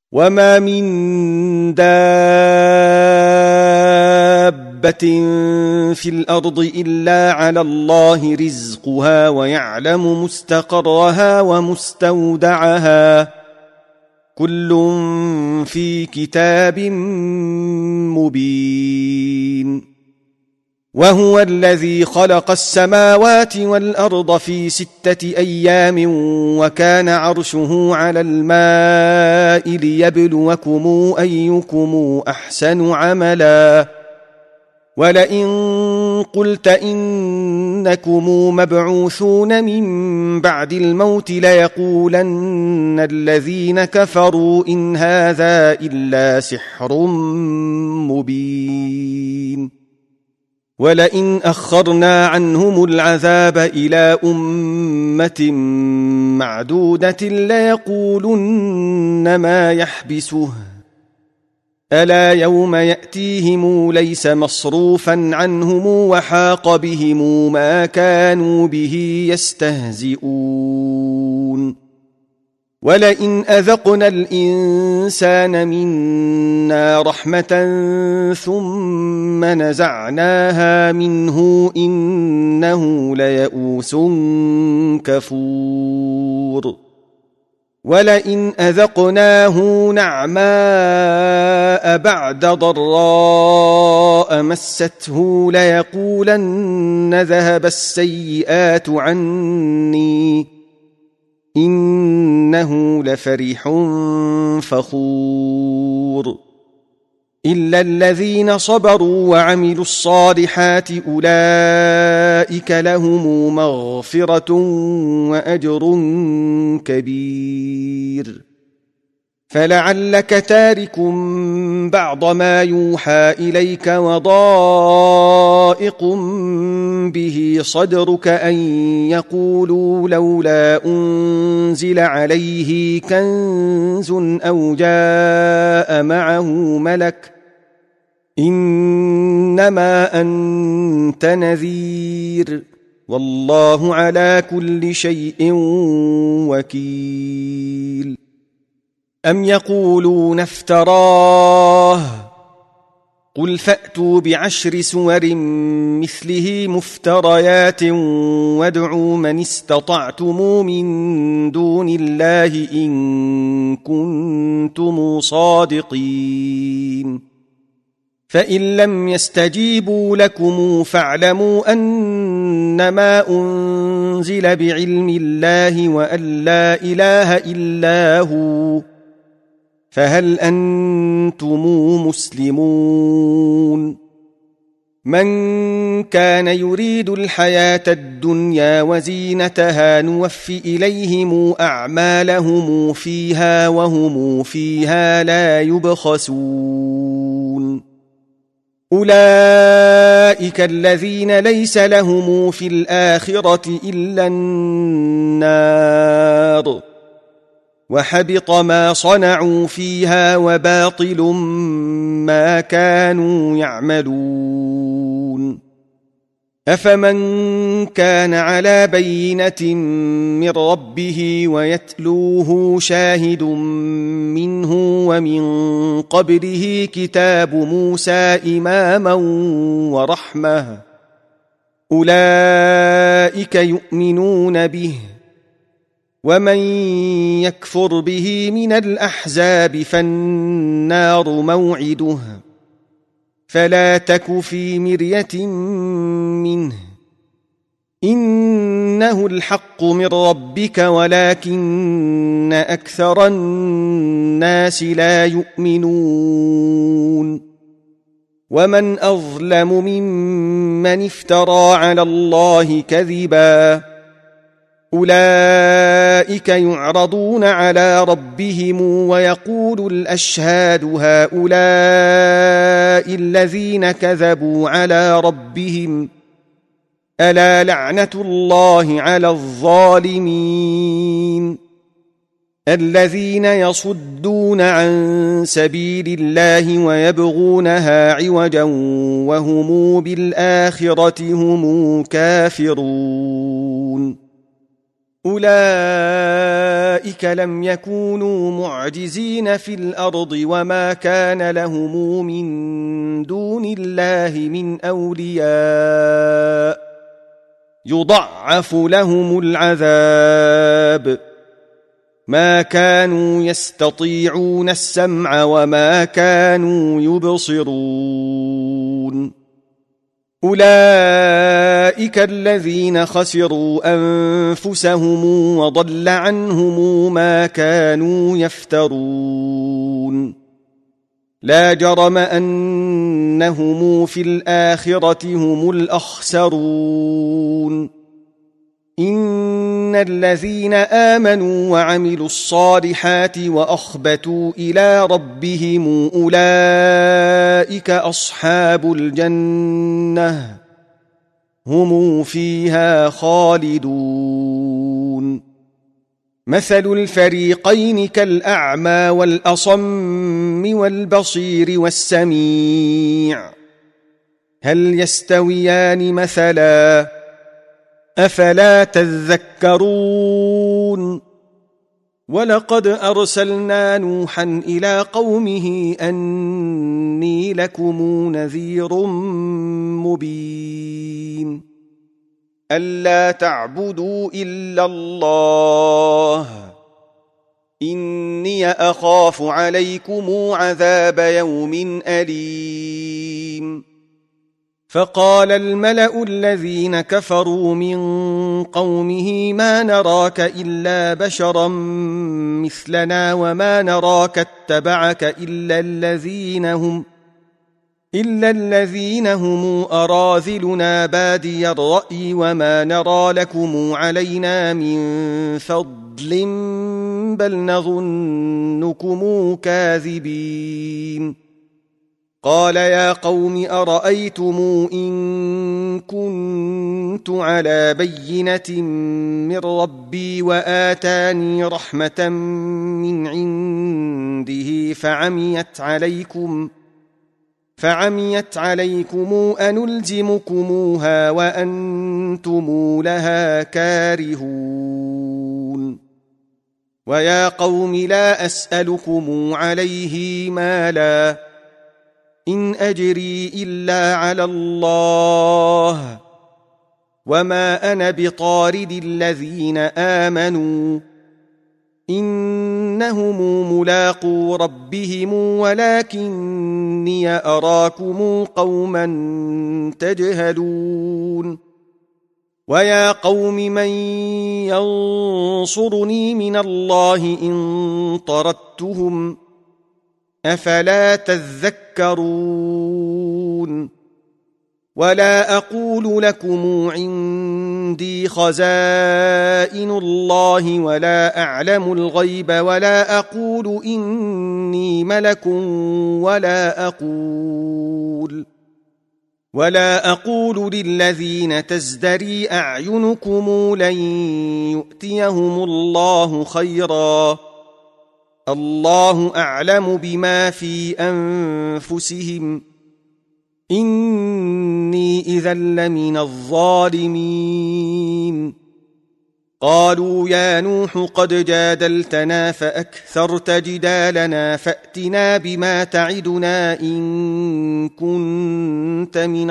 وما من دابة في الأرض إلا على الله رزقها ويعلم مستقرها ومستودعها كل في كتاب مبين وهو الذي خلق السماوات والأرض في 6 أيام وكان عرشه على الماء ليبلوكم أيكم أحسن عملا ولئن قلت إنكم مبعوثون من بعد الموت ليقولن الذين كفروا إن هذا إلا سحر مبين ولئن أخرنا عنهم العذاب إلى أمة معدودة ليقولن ما يحبسه ألا يوم يأتيهم ليس مصروفا عنهم وحاق بهم ما كانوا به يستهزئون ولئن أذقنا الإنسان منا رحمة ثم نزعناها منه إنه ليئوس كفور ولئن أذقناه نعماء بعد ضراء مسته ليقولن ذهب السيئات عني إنه لفرح فخور إلا الذين صبروا وعملوا الصالحات أولئك لهم مغفرة وأجر كبير فلعلك تارك بعض ما يوحى إليك وضائق به صدرك أن يقولوا لولا أنزل عليه كنز أو جاء معه ملك إنما أنت نذير والله على كل شيء وكيل أم يقولون افتراه قل فأتوا ب10 سور مثله مفتريات وادعوا من استطعتم من دون الله إن كنتم صادقين فإن لم يستجيبوا لكم فاعلموا أنما أنزل بعلم الله وأن لا إله إلا هو فهل أنتم مسلمون من كان يريد الحياة الدنيا وزينتها نوفي إليهم أعمالهم فيها وهم فيها لا يبخسون أولئك الذين ليس لهم في الآخرة إلا النار وحبط ما صنعوا فيها وباطل ما كانوا يعملون أفمن كان على بينة من ربه ويتلوه شاهد منه ومن قبله كتاب موسى إماما ورحمة أولئك يؤمنون به ومن يكفر به من الأحزاب فالنار موعده فلا تك في مرية منه إنه الحق من ربك ولكن أكثر الناس لا يؤمنون ومن أظلم ممن افترى على الله كذبا أولئك يعرضون على ربهم ويقول الأشهاد هؤلاء الذين كذبوا على ربهم ألا لعنة الله على الظالمين الذين يصدون عن سبيل الله ويبغونها عوجا وهم بالآخرة هم كافرون أولئك لم يكونوا معجزين في الأرض وما كان لهم من دون الله من أولياء يضعف لهم العذاب ما كانوا يستطيعون السمع وما كانوا يبصرون أولئك الذين خسروا أنفسهم وضل عنهم ما كانوا يفترون لا جرم أنهم في الآخرة هم الأخسرون إن الذين آمنوا وعملوا الصالحات وأخبتوا إلى ربهم أولئك أصحاب الجنة هم فيها خالدون مثل الفريقين كالأعمى والأصم والبصير والسميع هل يستويان مثلا أفلا تذكرون ولقد أرسلنا نوحا إلى قومه أني لكم نذير مبين ألا تعبدوا إلا الله إني أخاف عليكم عذاب يوم أليم فقال الملأ الذين كفروا من قومه ما نراك إلا بشرا مثلنا وما نراك اتبعك إلا الذين هم أراذلنا بادي الرأي وما نرى لكم علينا من فضل بل نظنكم كاذبين قال يا قوم أرأيتم إن كنت على بينة من ربي وآتاني رحمة من عنده فعميت عليكم أنلزمكموها وأنتم لها كارهون ويا قوم لا أسألكم عليه مالا إن أجري إلا على الله وما أنا بطارد الذين آمنوا إنهم ملاقو ربهم ولكني أراكم قوما تجهلون ويا قوم من ينصرني من الله إن طردتهم أفلا تذكرون ولا أقول لكم عندي خزائن الله ولا أعلم الغيب ولا أقول إني ملك ولا أقول للذين تزدري أعينكم لن يؤتيهم الله خيرا الله أعلم بما في أنفسهم إني إذا لمن الظالمين قالوا يا نوح قد جادلتنا فأكثرت جدالنا فأتنا بما تعدنا إن كنت من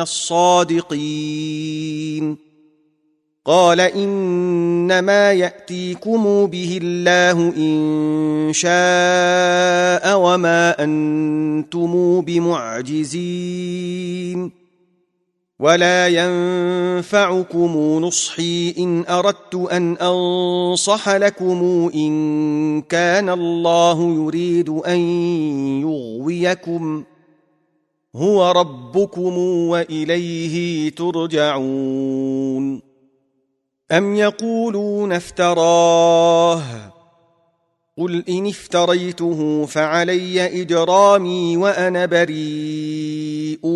الصادقين قال إنما يأتيكم به الله إن شاء وما أنتم بمعجزين ولا ينفعكم نصحي إن أردت أن أنصح لكم إن كان الله يريد أن يغويكم هو ربكم وإليه ترجعون أم يقولون افتراه قل إن افتريته فعلي إجرامي وأنا بريء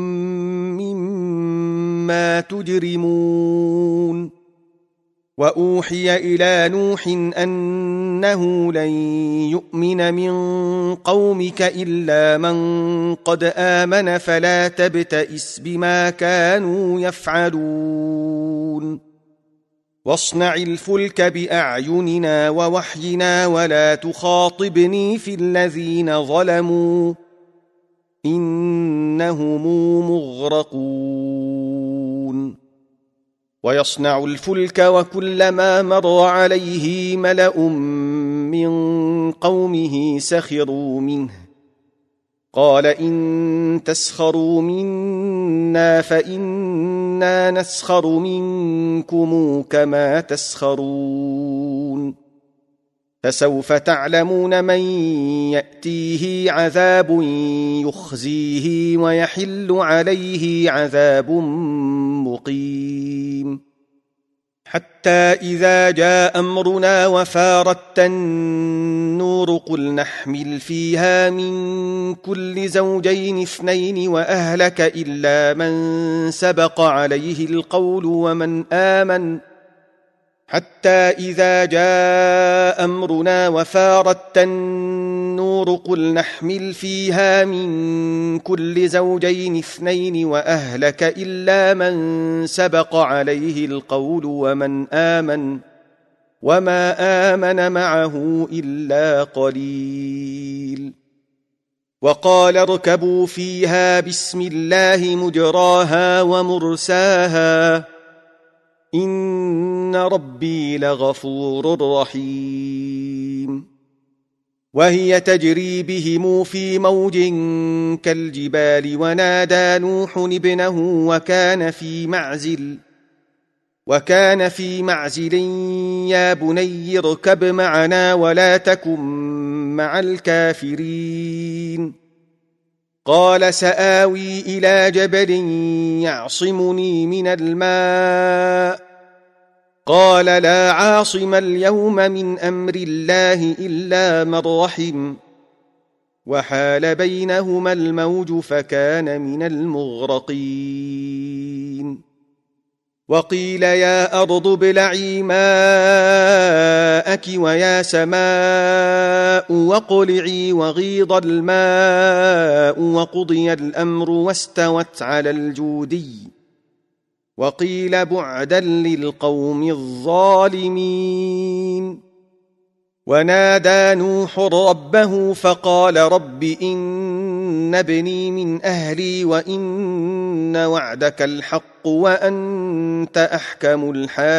مما تجرمون وأوحي إلى نوح أنه لن يؤمن من قومك إلا من قد آمن فلا تبتئس بما كانوا يفعلون واصنع الفلك بأعيننا ووحينا ولا تخاطبني في الذين ظلموا إنهم مغرقون ويصنع الفلك وكلما مر عليه ملأ من قومه سخروا منه قال إن تسخروا منا فإنا نسخر منكم كما تسخرون فسوف تعلمون من يأتيه عذاب يخزيه ويحل عليه عذاب مقيم حتى إذا جاء أمرنا وفارت النور قل نحمل فيها من كل زوجين اثنين وأهلك إلا من سبق عليه القول ومن آمن حتى إذا جاء أمرنا وفارت النور قل نحمل فيها من كل زوجين اثنين وأهلك إلا من سبق عليه القول ومن آمن وما آمن معه إلا قليل وقال اركبوا فيها بسم الله مجراها ومرساها إن ربي لغفور رحيم وهي تجري بهم في موج كالجبال ونادى نوح ابنه وكان في معزل يا بني اركب معنا ولا تكن مع الكافرين قال سآوي إلى جبل يعصمني من الماء قال لا عاصم اليوم من أمر الله إلا من رحم وحال بينهما الموج فكان من المغرقين وقيل يا أرض ابلعي ماءك ويا سماء واقلعي وغيض الماء وقضي الأمر واستوت على الجودي وقيل بعدا للقوم الظالمين ونادى نوح ربه فقال رب إن ابني من أهلي وإن وعدك الحق وأنت أحكم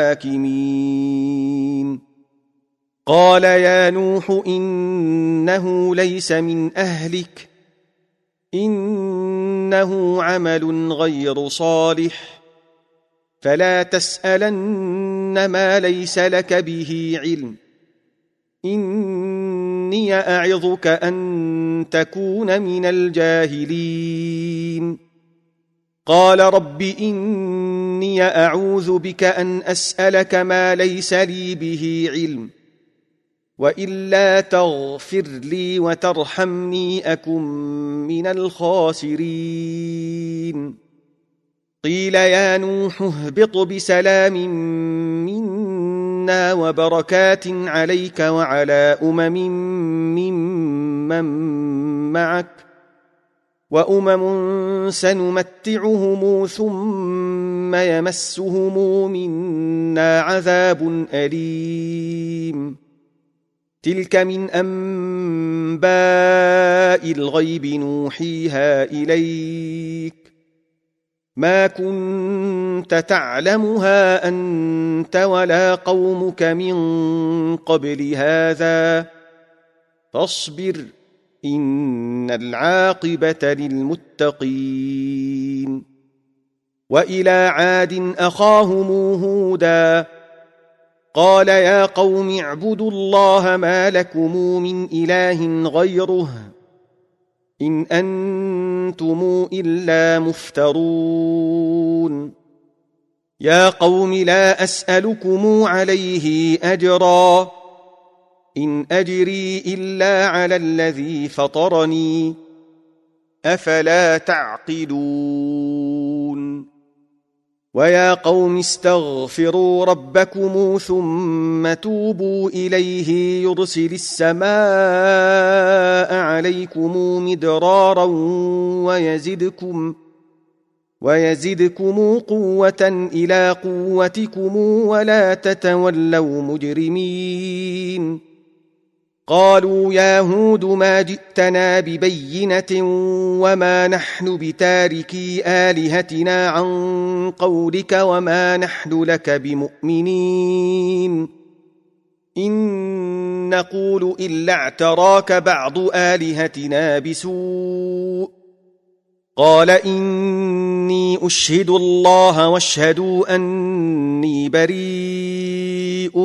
الحاكمين قال يا نوح إنه ليس من أهلك إنه عمل غير صالح فلا تسألن ما ليس لك به علم إني أعظك أن تكون من الجاهلين قال رب إني أعوذ بك أن أسألك ما ليس لي به علم وإلا تغفر لي وترحمني أكن من الخاسرين قيل يا نوح اهبط بسلام منا وبركات عليك وعلى ممن معك وأمم سنمتعهم ثم يمسهم منا عذاب أليم تلك من أنباء الغيب نوحيها إليك ما كنت تعلمها أنت ولا قومك من قبل هذا فاصبر إن العاقبة للمتقين وإلى عاد أخاهم هودا قال يا قوم اعبدوا الله ما لكم من إله غيره إن أنتم إلا مفترون يا قوم لا أسألكم عليه أجرا إن أجري إلا على الذي فطرني أفلا تعقلون ويا قوم استغفروا ربكم ثم توبوا إليه يرسل السماء عليكم مدرارا ويزدكم قوة إلى قوتكم ولا تتولوا مجرمين قالوا يا هود ما جئتنا ببينة وما نحن بتاركي آلهتنا عن قولك وما نحن لك بمؤمنين إن نقول إلا اعتراك بعض آلهتنا بسوء قال إني أشهد الله واشهدوا أني بريء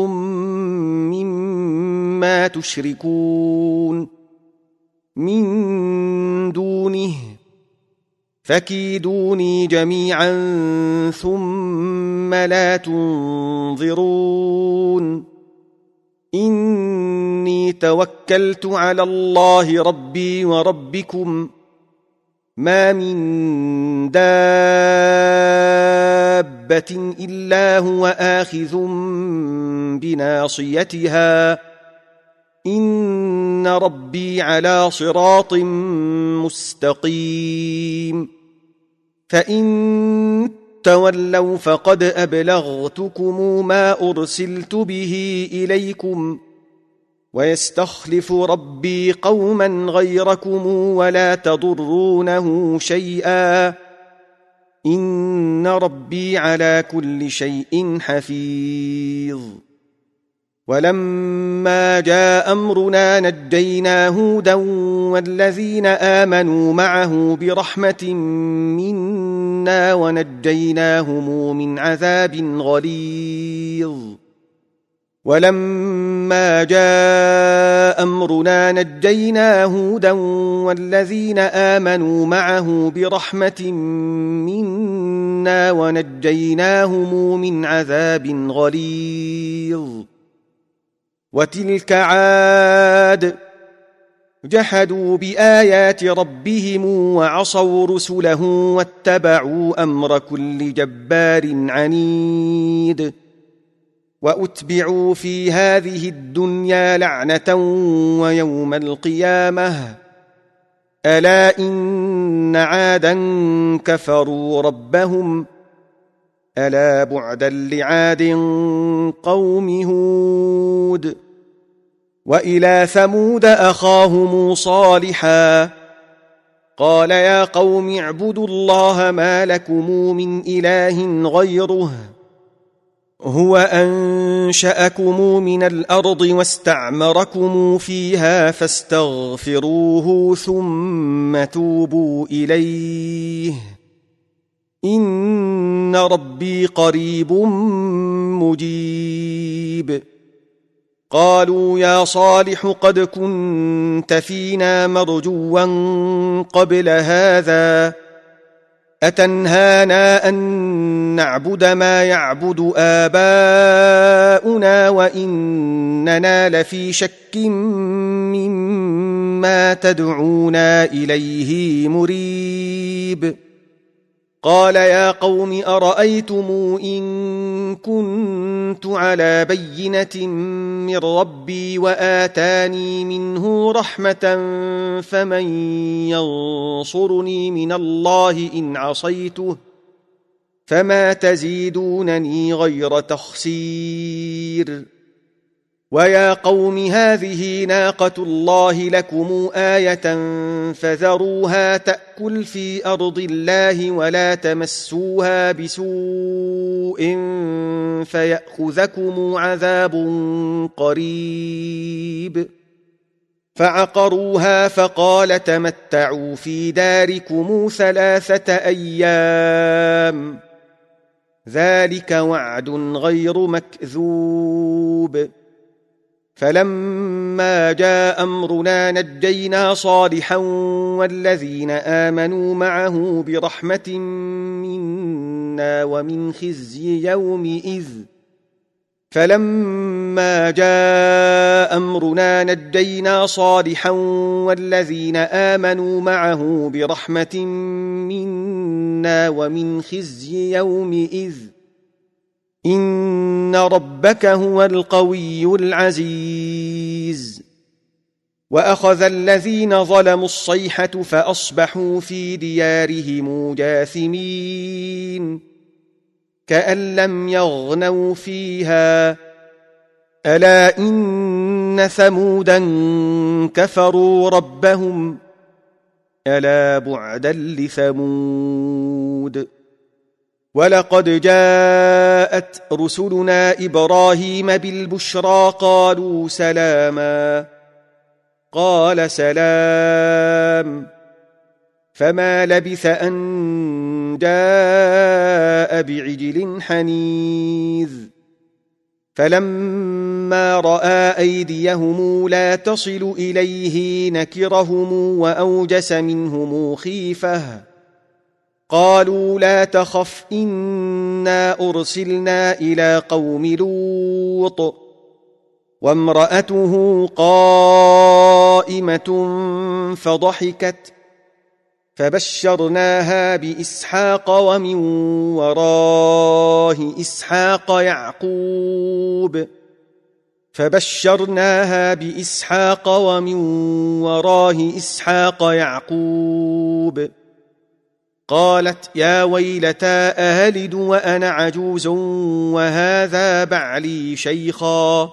مما تشركون من دونه فكيدوني جميعا ثم لا تنظرون إني توكلت على الله ربي وربكم ما من دابة إلا هو آخذ بناصيتها إن ربي على صراط مستقيم فإن تولوا فقد أبلغتكم ما أرسلت به إليكم ويستخلف ربي قوما غيركم ولا تضرونه شيئا إن ربي على كل شيء حفيظ ولما جاء أمرنا نجينا هودا والذين آمنوا معه برحمة منا ونجيناهم من عذاب غليظ ولما جاء أمرنا نجينا هودا والذين آمنوا معه برحمة منا ونجيناهم من عذاب غليظ وتلك عاد جحدوا بآيات ربهم وعصوا رسله واتبعوا أمر كل جبار عنيد وأتبعوا في هذه الدنيا لعنة ويوم القيامة ألا إن عادا كفروا ربهم ألا بعدا لعاد قوم هود وإلى ثمود أخاهم صالحا قال يا قوم اعبدوا الله ما لكم من إله غيره هو أنشأكم من الأرض واستعمركم فيها فاستغفروه ثم توبوا إليه إن ربي قريب مجيب قالوا يا صالح قد كنت فينا مرجوا قبل هذا أتنهانا أن نعبد ما يعبد آباؤنا وإننا لفي شك مما تدعونا إليه مريب قال يا قوم أرأيتم إن كنت على بينة من ربي وآتاني منه رحمة فمن ينصرني من الله إن عصيته فما تزيدونني غير تخسير ويا قوم هذه ناقة الله لكم آية فذروها تأكل في أرض الله ولا تمسوها بسوء فيأخذكم عذاب قريب فعقروها فقال تمتعوا في داركم 3 أيام ذلك وعد غير مكذوب فلما جاء أمرنا نجينا صالحا والذين آمنوا معه برحمة منا ومن خزي يومئذ فلما جاء أمرنا نجينا صالحا والذين آمنوا معه برحمة منا ومن خزي يومئذ إن ربك هو القوي العزيز وأخذ الذين ظلموا الصيحة فأصبحوا في ديارهم جاثمين كأن لم يغنوا فيها ألا إن ثمودا كفروا ربهم ألا بعدا لثمود ولقد جاءت رسلنا إبراهيم بالبشرى قالوا سلاما قال سلام فما لبث أن جاء بعجل حنيذ فلما رأى أيديهم لا تصل إليه نكرهم وأوجس منهم خيفة قالوا لا تخف إنا أرسلنا إلى قوم لوط وامرأته قائمة فضحكت فبشرناها بإسحاق ومن وراء إسحاق يعقوب يعقوب قالت يا ويلتى أهلد وأنا عجوز وهذا بعلي شيخا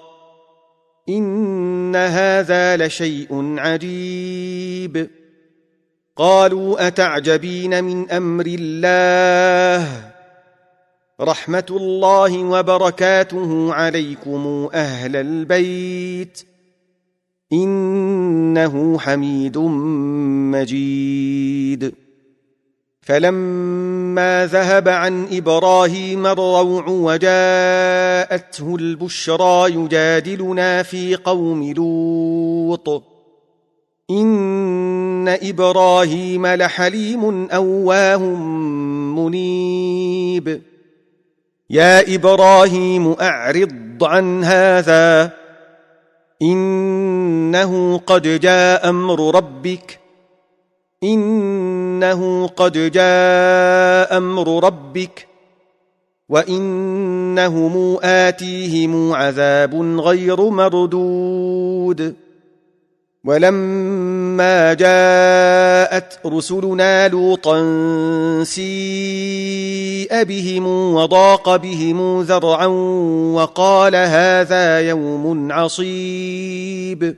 إن هذا لشيء عجيب قالوا أتعجبين من أمر الله رحمة الله وبركاته عليكم أهل البيت إنه حميد مجيد فلما ذهب عن إبراهيم الروع وجاءته البشرى يجادلنا في قوم لوط إن إبراهيم لحليم أواه منيب يا إبراهيم أعرض عن هذا إنه قد جاء أمر ربك وإنهم آتيهم عذاب غير مردود ولما جاءت رسلنا لوطا سيء بهم وضاق بهم ذرعا وقال هذا يوم عصيب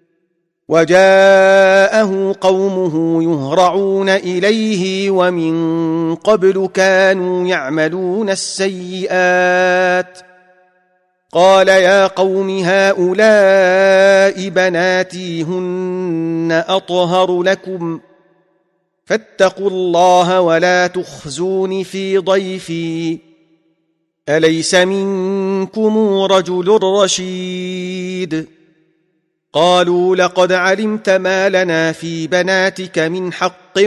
وجاءه قومه يهرعون إليه ومن قبل كانوا يعملون السيئات قال يا قوم هؤلاء بناتي هن أطهر لكم فاتقوا الله ولا تخزون في ضيفي أليس منكم رجل رشيد قالوا لقد علمت ما لنا في بناتك من حق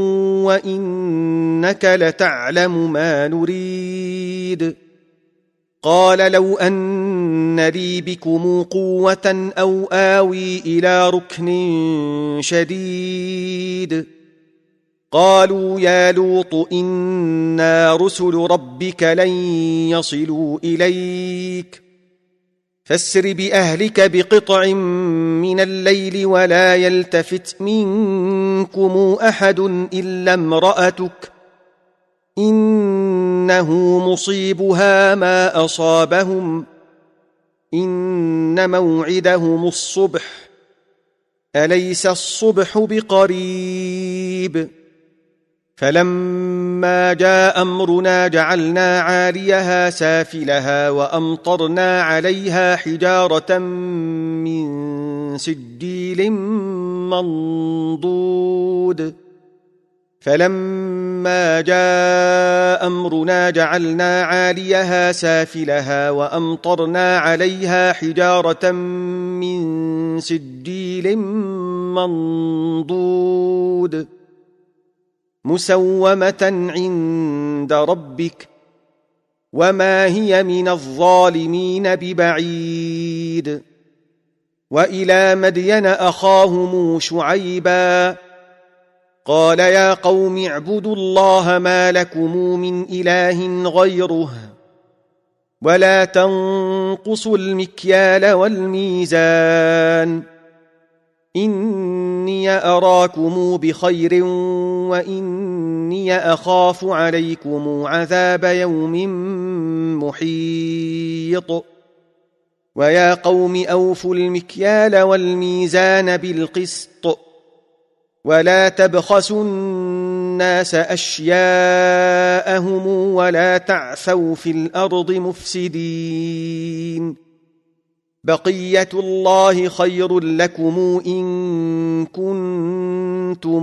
وإنك لتعلم ما نريد قال لو أن لي بكم قوة أو آوي إلى ركن شديد قالوا يا لوط إنا رسل ربك لن يصلوا إليك فاسر بأهلك بقطع من الليل ولا يلتفت منكم أحد إلا امرأتك إنه مصيبها ما أصابهم إن موعدهم الصبح أليس الصبح بقريب فلما جاء أمرنا جعلنا عاليها سافلها وأمطرنا عليها حجارة من سجيل منضود فلما جاء أمرنا جعلنا عاليها سافلها وأمطرنا عليها حجارة من سجيل منضود مسومة عند ربك وما هي من الظالمين ببعيد وإلى مدين أخاهم شعيبا قال يا قوم اعبدوا الله ما لكم من إله غيره ولا تنقصوا المكيال والميزان إني أراكم بخير وإني أخاف عليكم عذاب يوم محيط ويا قوم أوفوا المكيال والميزان بالقسط ولا تبخسوا الناس أشياءهم ولا تعثوا في الأرض مفسدين بقية الله خير لكم إن كنتم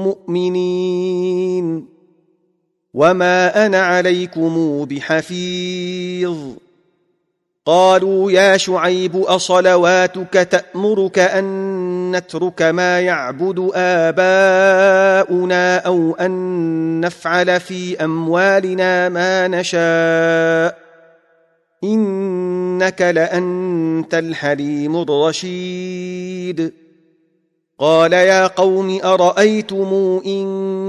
مؤمنين وما أنا عليكم بحفيظ قالوا يا شعيب أصلواتك تأمرك أن نترك ما يعبد آباؤنا أو أن نفعل في أموالنا ما نشاء إنك لأنت الحليم الرشيد قال يا قوم أرأيتم إن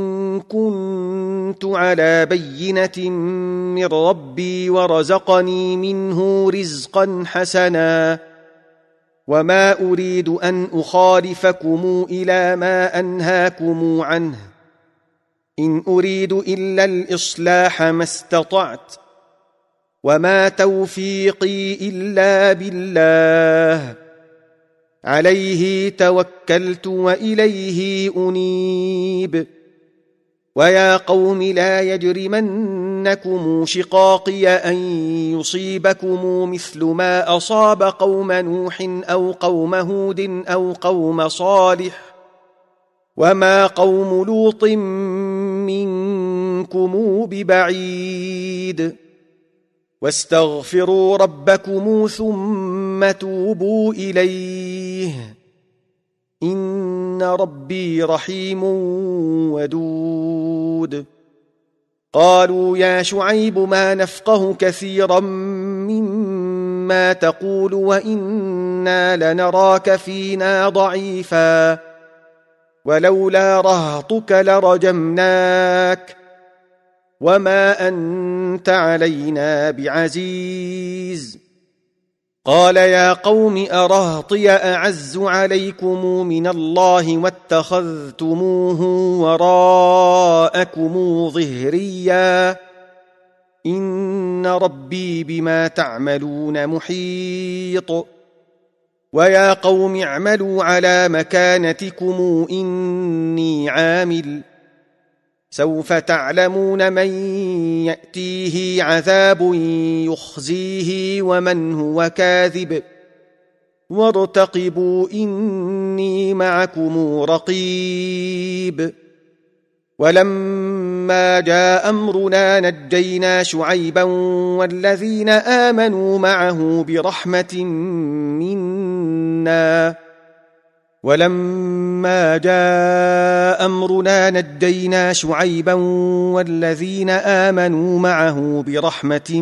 كنت على بينة من ربي ورزقني منه رزقا حسنا وما أريد أن أخالفكم إلى ما أنهاكم عنه إن أريد إلا الإصلاح ما استطعت وما توفيقي إلا بالله عليه توكلت وإليه أنيب ويا قوم لا يجرمنكم شقاقي أن يصيبكم مثل ما أصاب قوم نوح أو قوم هود أو قوم صالح وما قوم لوط منكم ببعيد واستغفروا ربكم ثم توبوا إليه إن ربي رحيم ودود قالوا يا شعيب ما نفقه كثيرا مما تقول وإنا لنراك فينا ضعيفا ولولا رهطك لرجمناك وما أنت علينا بعزيز قال يا قوم أرهطي أعز عليكم من الله واتخذتموه وراءكم ظهريا إن ربي بما تعملون محيط ويا قوم اعملوا على مكانتكم إني عامل سوف تعلمون من يأتيه عذاب يخزيه ومن هو كاذب وارتقبوا إني معكم رقيب ولما جاء أمرنا نجينا شعيبا والذين آمنوا معه برحمة منا ولما جاء أمرنا نجينا شعيبا والذين آمنوا معه برحمة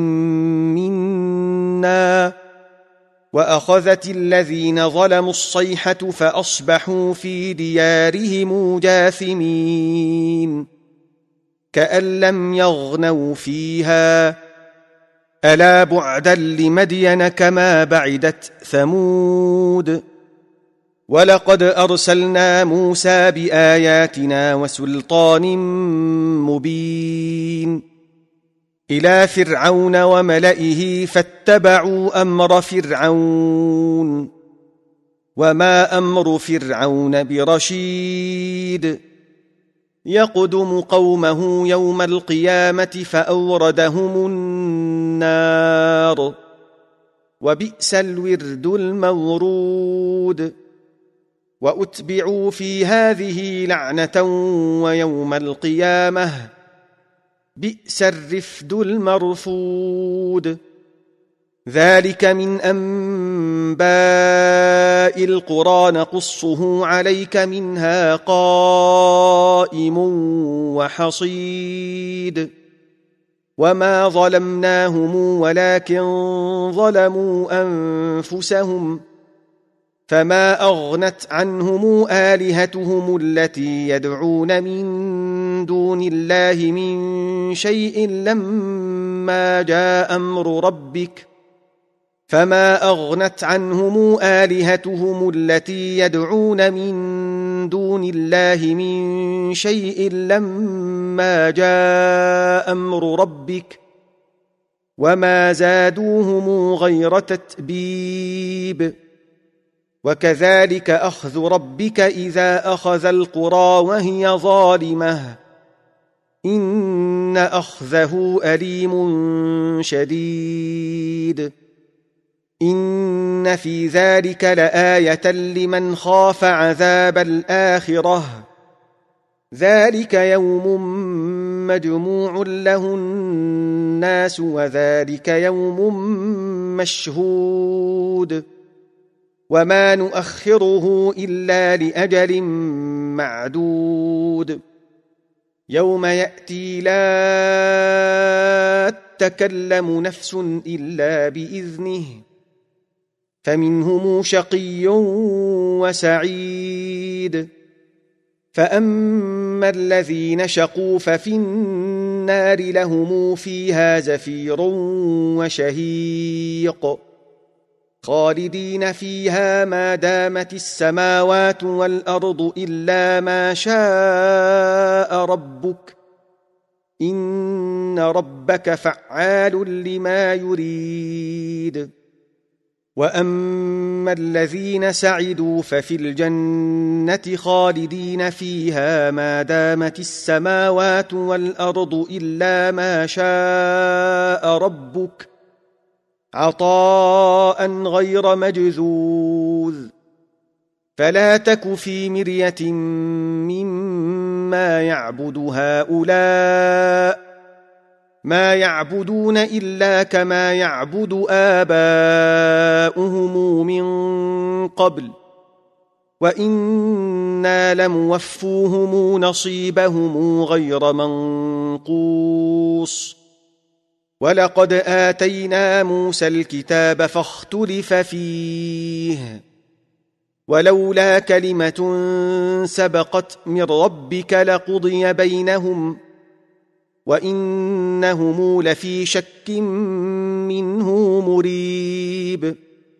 منا وأخذت الذين ظلموا الصيحة فأصبحوا في ديارهم جاثمين كأن لم يغنوا فيها ألا بعدا لمدين كما بعدت ثمود ولقد أرسلنا موسى بآياتنا وسلطان مبين إلى فرعون وملئه فاتبعوا أمر فرعون وما أمر فرعون برشيد يقدم قومه يوم القيامة فأوردهم النار وبئس الورد المورود وأتبعوا في هذه لعنة ويوم القيامة بئس الرفد المرفود ذلك من أنباء القرى نقصه عليك منها قائم وحصيد وما ظلمناهم ولكن ظلموا أنفسهم فما أغنت عنهم آلهتهم التي يدعون من دون الله من شيء لما جاء أمر ربك فما أغنت عنهم آلهتهم التي يدعون من دون الله من شيء لما جاء أمر ربك وما زادوهم غير تتبيب وكذلك أخذ ربك إذا أخذ القرى وهي ظالمة إن أخذه أليم شديد إن في ذلك لآية لمن خاف عذاب الآخرة ذلك يوم مجموع له الناس وذلك يوم مشهود وما نؤخره إلا لأجل معدود يوم يأتي لا تكلم نفس إلا بإذنه فمنهم شقي وسعيد فأما الذين شقوا ففي النار لهم فيها زفير وشهيق خالدين فيها ما دامت السماوات والأرض إلا ما شاء ربك إن ربك فعال لما يريد وأما الذين سعدوا ففي الجنة خالدين فيها ما دامت السماوات والأرض إلا ما شاء ربك عطاء غير مجذوذ فلا تك في مرية مما يعبد هؤلاء ما يعبدون إلا كما يعبد آباؤهم من قبل وإنا لموفوهم نصيبهم غير منقوص ولقد آتينا موسى الكتاب فاختلف فيه ولولا كلمة سبقت من ربك لقضي بينهم وإنهم لفي شك منه مريب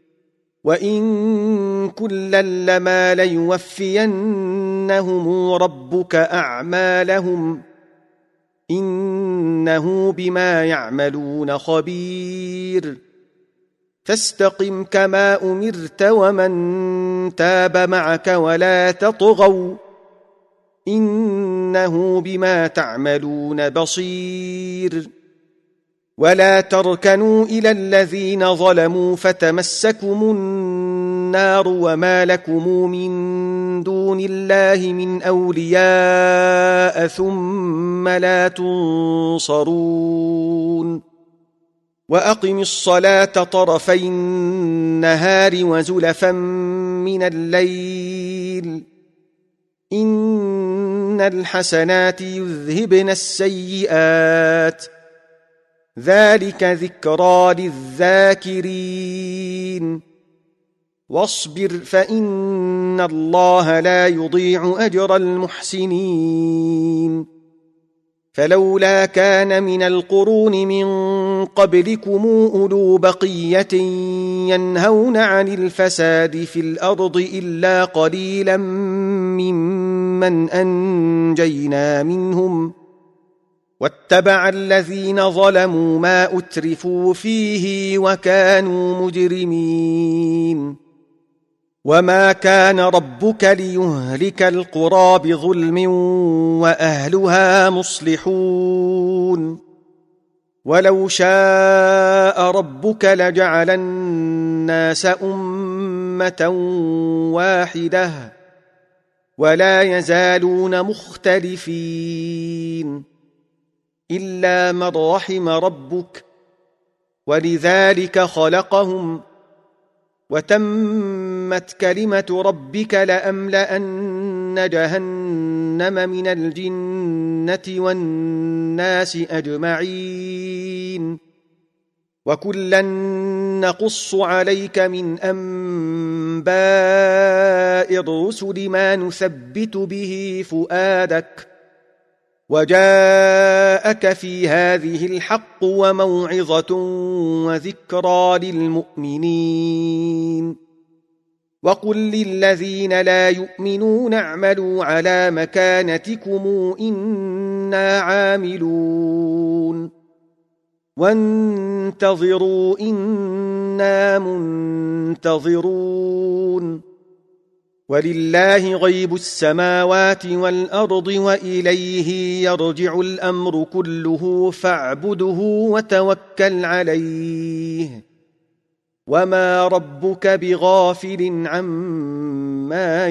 وإن كلا لما ليوفينهم ربك أعمالهم إنه بما يعملون خبير فاستقم كما أمرت ومن تاب معك ولا تطغوا إنه بما تعملون بصير ولا تركنوا إلى الذين ظلموا فتمسكم النار وما لكم من دون الله من أولياء ثم لا تنصرون وأقم الصلاة طرفي النهار وزلفا من الليل إن الحسنات يذهبن السيئات ذلك ذكرى للذاكرين واصبر فإن الله لا يضيع أجر المحسنين فلولا كان من القرون من قبلكم أولو بقية ينهون عن الفساد في الأرض إلا قليلا ممن أنجينا منهم واتبع الذين ظلموا ما أترفوا فيه وكانوا مجرمين وما كان ربك ليهلك القرى بظلم وأهلها مصلحون ولو شاء ربك لجعل الناس أمة واحدة ولا يزالون مختلفين إلا من رحم ربك ولذلك خلقهم وتمت كلمة ربك لأملأن جهنم من الجنة والناس أجمعين وكلا نقص عليك من أنباء الرسل ما نثبت به فؤادك وجاءك في هذه الحق وموعظة وذكرى للمؤمنين وقل للذين لا يؤمنون اعملوا على مكانتكم إنا عاملون وانتظروا إنا منتظرون ولله غيب السماوات والأرض وإليه يرجع الأمر كله فاعبده وتوكل عليه وما ربك بغافل عما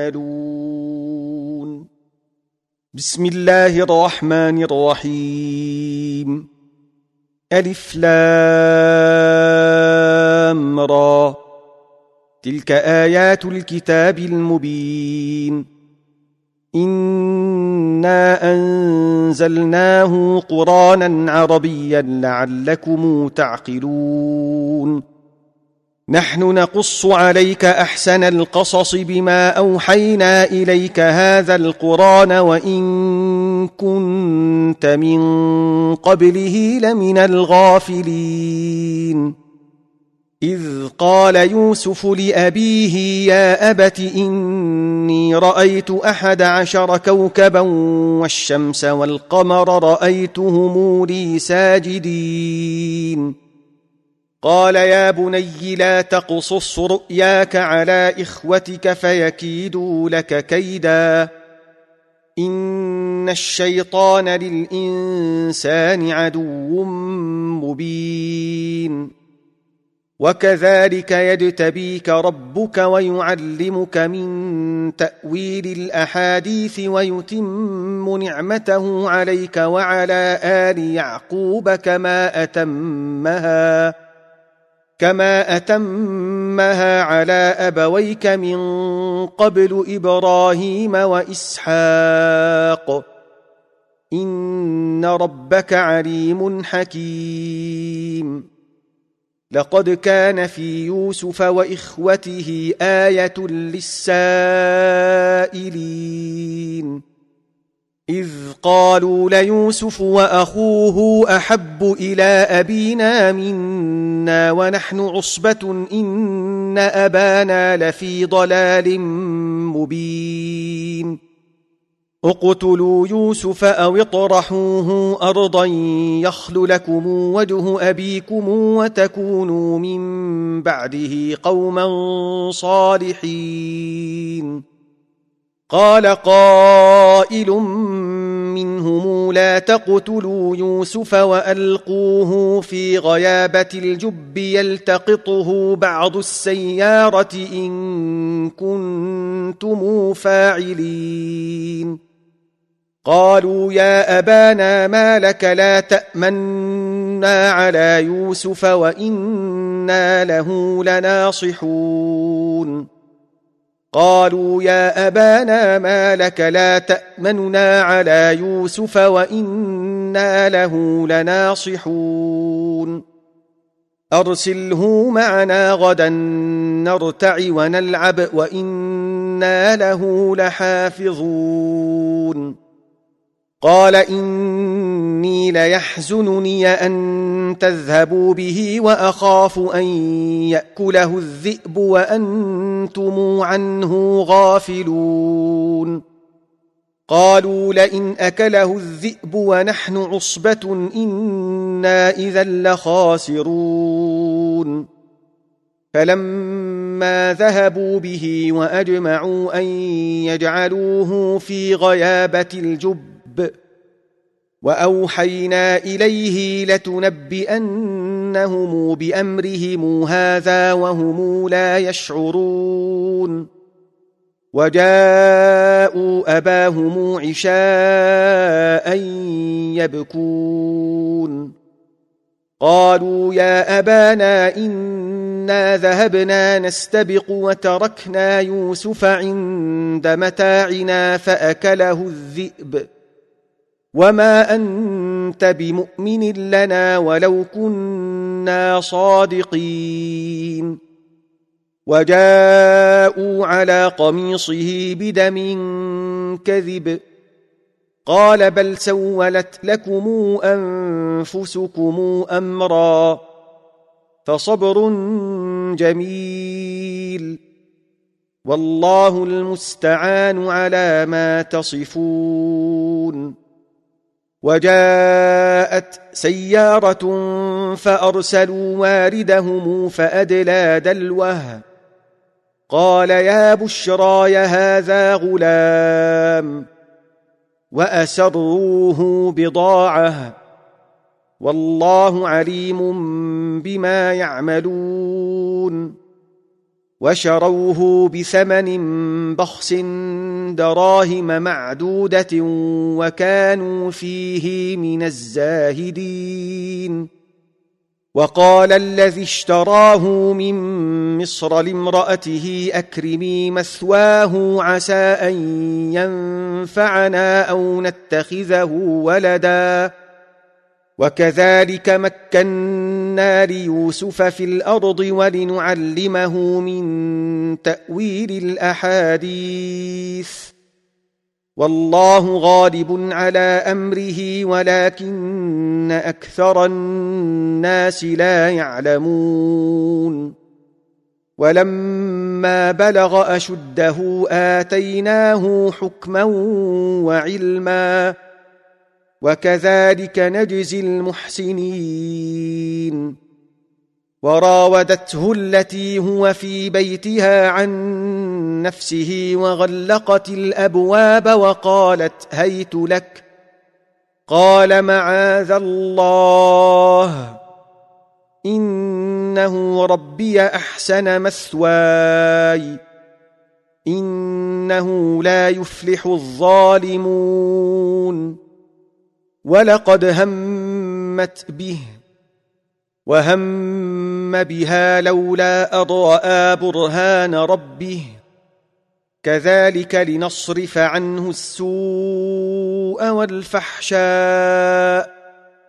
يعملون بسم الله الرحمن الرحيم ألف لام را تلك آيات الكتاب المبين إنا أنزلناه قرآنا عربيا لعلكم تعقلون نحن نقص عليك أحسن القصص بما أوحينا إليك هذا القرآن وإن كنت من قبله لمن الغافلين إذ قال يوسف لأبيه يا أبت إني رأيت 11 كوكبا والشمس والقمر رأيتهم لي ساجدين قال يا بني لا تقصص رؤياك على إخوتك فيكيدوا لك كيدا إن الشيطان للإنسان عدو مبين وكذلك يجتبيك ربك ويعلمك من تأويل الأحاديث ويتم نعمته عليك وعلى آل يعقوب كما أتمها على أبويك من قبل إبراهيم وإسحاق إن ربك عليم حكيم لقد كان في يوسف وإخوته آية للسائلين إذ قالوا ليوسف وأخوه أحب إلى أبينا منا ونحن عصبة إن أبانا لفي ضلال مبين اقتلوا يوسف أو اطرحوه أرضا يخل لكم وجه أبيكم وتكونوا من بعده قوما صالحين قال قائل منهم لا تقتلوا يوسف وألقوه في غيابة الجب يلتقطه بعض السيارة إن كنتم فاعلين قالوا يا أبانا ما لك لا تأمنا على يوسف وإنا له لناصحون قالوا يا أبانا ما لك لا تأمننا على يوسف وإنا له لناصحون أرسله معنا غدا نرتع ونلعب وإنا له لحافظون قال إني ليحزنني أن تذهبوا به وأخاف أن يأكله الذئب وأنتم عنه غافلون قالوا لئن أكله الذئب ونحن عصبة إنا إذا لخاسرون فلما ذهبوا به وأجمعوا أن يجعلوه في غيابة الجب وأوحينا إليه لتنبئنهم بأمرهم هذا وهم لا يشعرون وجاءوا أباهم عشاء يبكون قالوا يا أبانا إنا ذهبنا نستبق وتركنا يوسف عند متاعنا فأكله الذئب وما أنت بمؤمن لنا ولو كنا صادقين وجاءوا على قميصه بدم كذب قال بل سولت لكم أنفسكم أمرا فصبر جميل والله المستعان على ما تصفون. وجاءت سيارة فأرسلوا واردهم فأدلى دلوه قال يا بشرى هذا غلام وأسروه بضاعة والله عليم بما يعملون. وشروه بثمن بخس دراهم معدودة وكانوا فيه من الزاهدين. وقال الذي اشتراه من مصر لامرأته أكرمي مثواه عسى أن ينفعنا أو نتخذه ولدا وكذلك مكنا ليوسف في الأرض ولنعلمه من تأويل الأحاديث والله غالب على أمره ولكن أكثر الناس لا يعلمون. ولما بلغ أشده آتيناه حكما وعلما وكذلك نجزي المحسنين. وراودته التي هو في بيتها عن نفسه وغلقت الأبواب وقالت هيت لك قال معاذ الله إنه ربي أحسن مثواي إنه لا يفلح الظالمون. ولقد همت به وهم بها لولا أن رأى برهان ربه كذلك لنصرف عنه السوء والفحشاء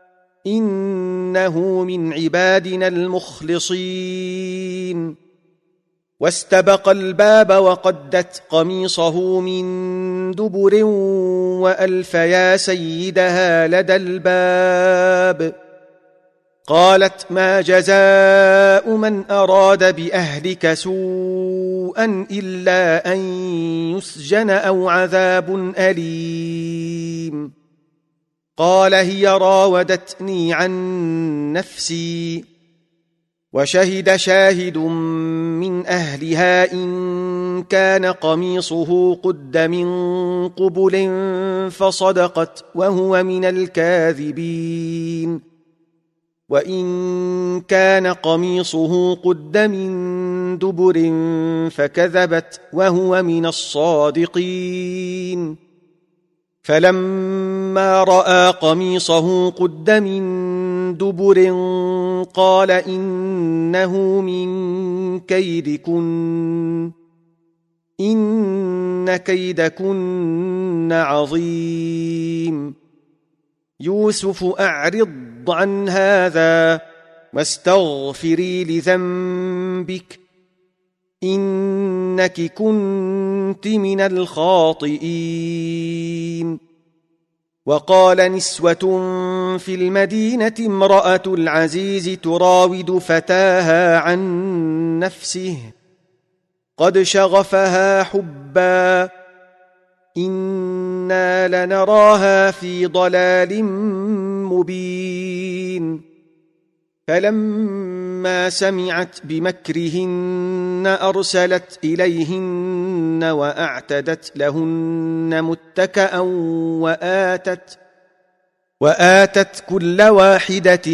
إنه من عبادنا المخلصين. واستبق الباب وقدت قميصه من دبر وألف يا سيدها لدى الباب قالت ما جزاء من أراد بأهلك سوءا إلا أن يسجن أو عذاب أليم. قال هي راودتني عن نفسي وشهد شاهد من أهلها إن كان قميصه قد من قبل فصدقت وهو من الكاذبين وإن كان قميصه قد من دبر فكذبت وهو من الصادقين. فلما رأى قميصه قد من دبر قال إنه من كيدكن إن كيدكن عظيم. يوسف أعرض عن هذا واستغفري لذنبك إنك كنت من الخاطئين. وقال نسوة في المدينة امرأة العزيز تراود فتاها عن نفسه قد شغفها حبا إنا لنراها في ضلال مبين. فلما سمعت بمكرهن أرسلت إليهن وأعتدت لهن متكأ وآتت كل واحدة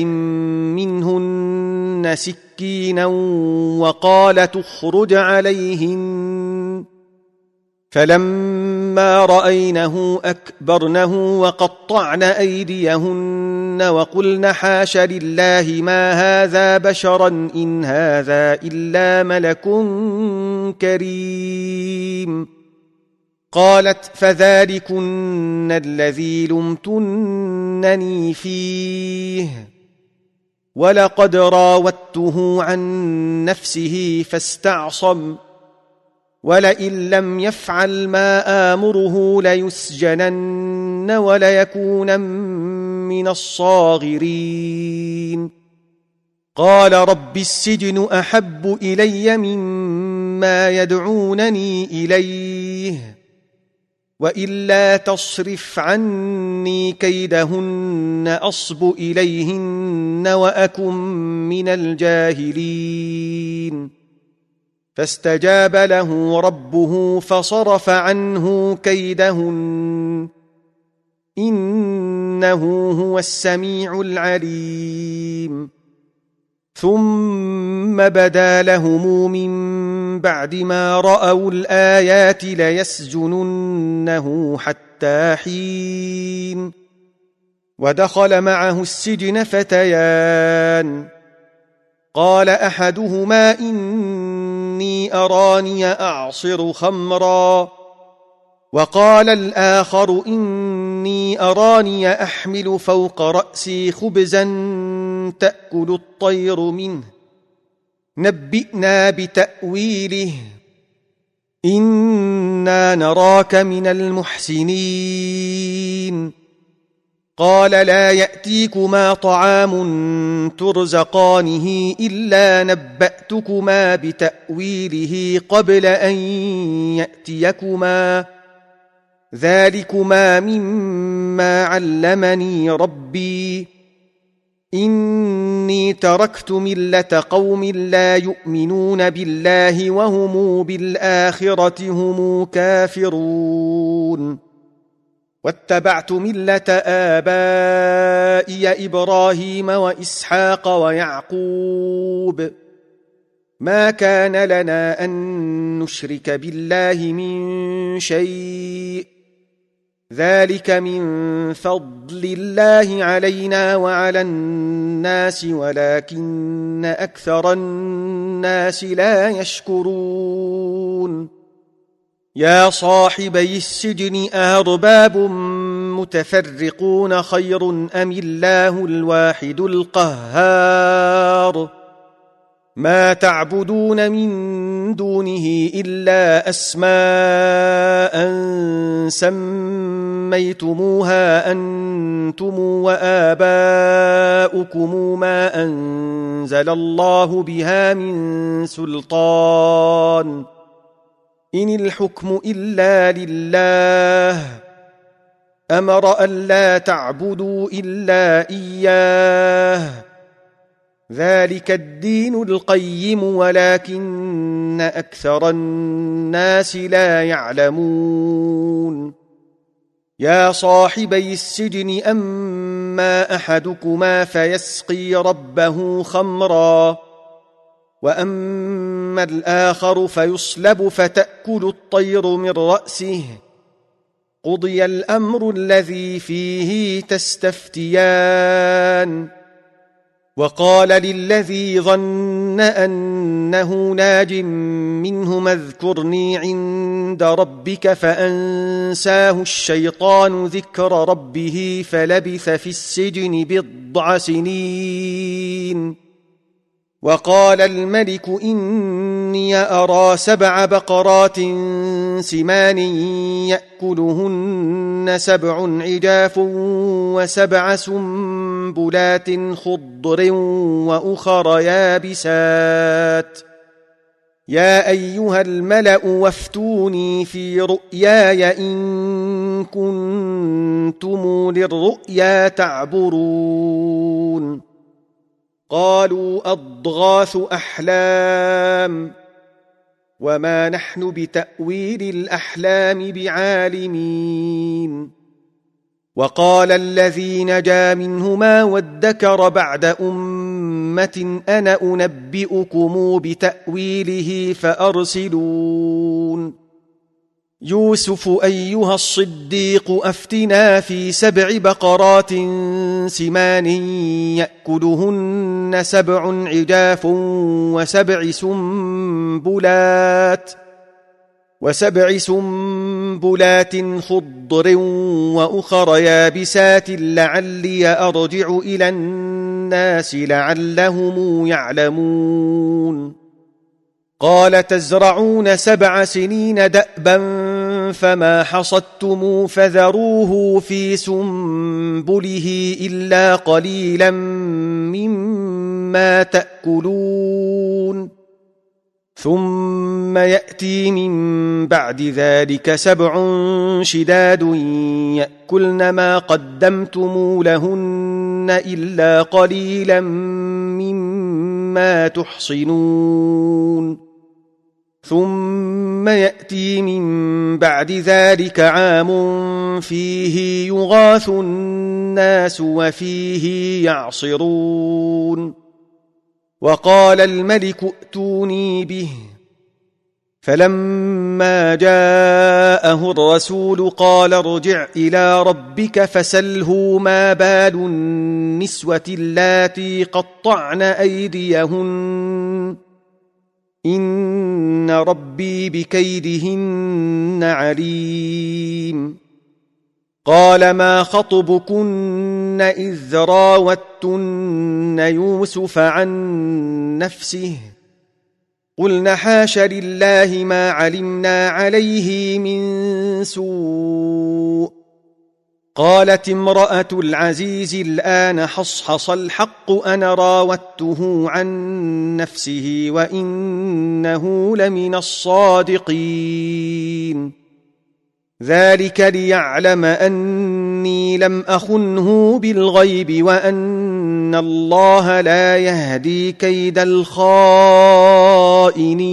منهن سكينا وقالت اخرج عليهن فلما رأينه أكبرنه وقطعن أيديهن وقلن حاش لله ما هذا بشرا إن هذا إلا ملك كريم. قالت فذلكن الذي لمتنني فيه ولقد راودته عن نفسه فاستعصم ولئن لم يفعل ما آمره ليسجنن وليكونا من الصاغرين قال رب السجن أحب إلي مما يدعونني إليه وإلا تصرف عني كيدهن أصب إليهن وأكن من الجاهلين فاستجاب له ربه فصرف عنه كيدهن إنه هو السميع العليم ثم بدا لهم من بعد ما رأوا الآيات ليسجننه حتى حين ودخل معه السجن فتيان قال أحدهما إني أراني أعصر خمرا وقال الآخر إني أراني أحمل فوق رأسي خبزا تأكل الطير منه نبئنا بتأويله إنا نراك من المحسنين قال لا يأتيكما طعام ترزقانه إلا نبأتكما بتأويله قبل أن يأتيكما ذلكما مما علمني ربي إني تركت ملة قوم لا يؤمنون بالله وهم بالآخرة هم كافرون واتبعت ملة آبائي إبراهيم وإسحاق ويعقوب ما كان لنا أن نشرك بالله من شيء ذلك من فضل الله علينا وعلى الناس ولكن أكثر الناس لا يشكرون يا صاحبي السجن أأرباب متفرقون خير أم الله الواحد القهار ما تعبدون من دونه إلا أسماء سميتموها أنتم وآباؤكم ما أنزل الله بها من سلطان إن الحكم إلا لله أمر ألا تعبدوا إلا إياه ذلك الدين القيم ولكن أكثر الناس لا يعلمون يا صاحبي السجن أما أحدكما فيسقي ربه خمرا وأما الآخر فيصلب فتأكل الطير من رأسه قضي الأمر الذي فيه تستفتيان وقال للذي ظن أنه ناج منهما اذكرني عند ربك فأنساه الشيطان ذكر ربه فلبث في السجن بضع سنين وقال الملك إني أرى 7 بقرات سمان يأكلهن 7 عجاف و7 سنبلات خضر وأخر يابسات يا أيها الملأ وافتوني في رؤياي إن كنتم للرؤيا تعبرون قالوا أضغاث أحلام وما نحن بتأويل الأحلام بعالمين وقال الذي نجا منهما وادكر بعد أمة أنا أنبئكم بتأويله فأرسلون يوسف أيها الصديق أفتنا في 7 بقرات سمان يأكلهن 7 عجاف و7 سنبلات خضر وأخر يابسات لعلي أرجع إلى الناس لعلهم يعلمون قال تزرعون 7 سنين دأبا فما حصدتم فذروه في سنبله إلا قليلا مما تأكلون ثم يأتي من بعد ذلك 7 شداد يأكلن ما قدمتم لهن إلا قليلا مما تحصنون ثم يأتي من بعد ذلك عام فيه يغاث الناس وفيه يعصرون وقال الملك ائتوني به فلما جاءه الرسول قال ارجع إلى ربك فسله ما بال النسوة اللاتي قطعن أيديهن إن ربي بكيدهن عليم قال ما خطبكن إذ راوتن يوسف عن نفسه قلن حاش لله ما علمنا عليه من سوء قالت امرأة العزيز الآن حصحص الحق أنا راودته عن نفسه وإنه لمن الصادقين ذلك ليعلم أني لم أخنه بالغيب وأن الله لا يهدي كيد الخائنين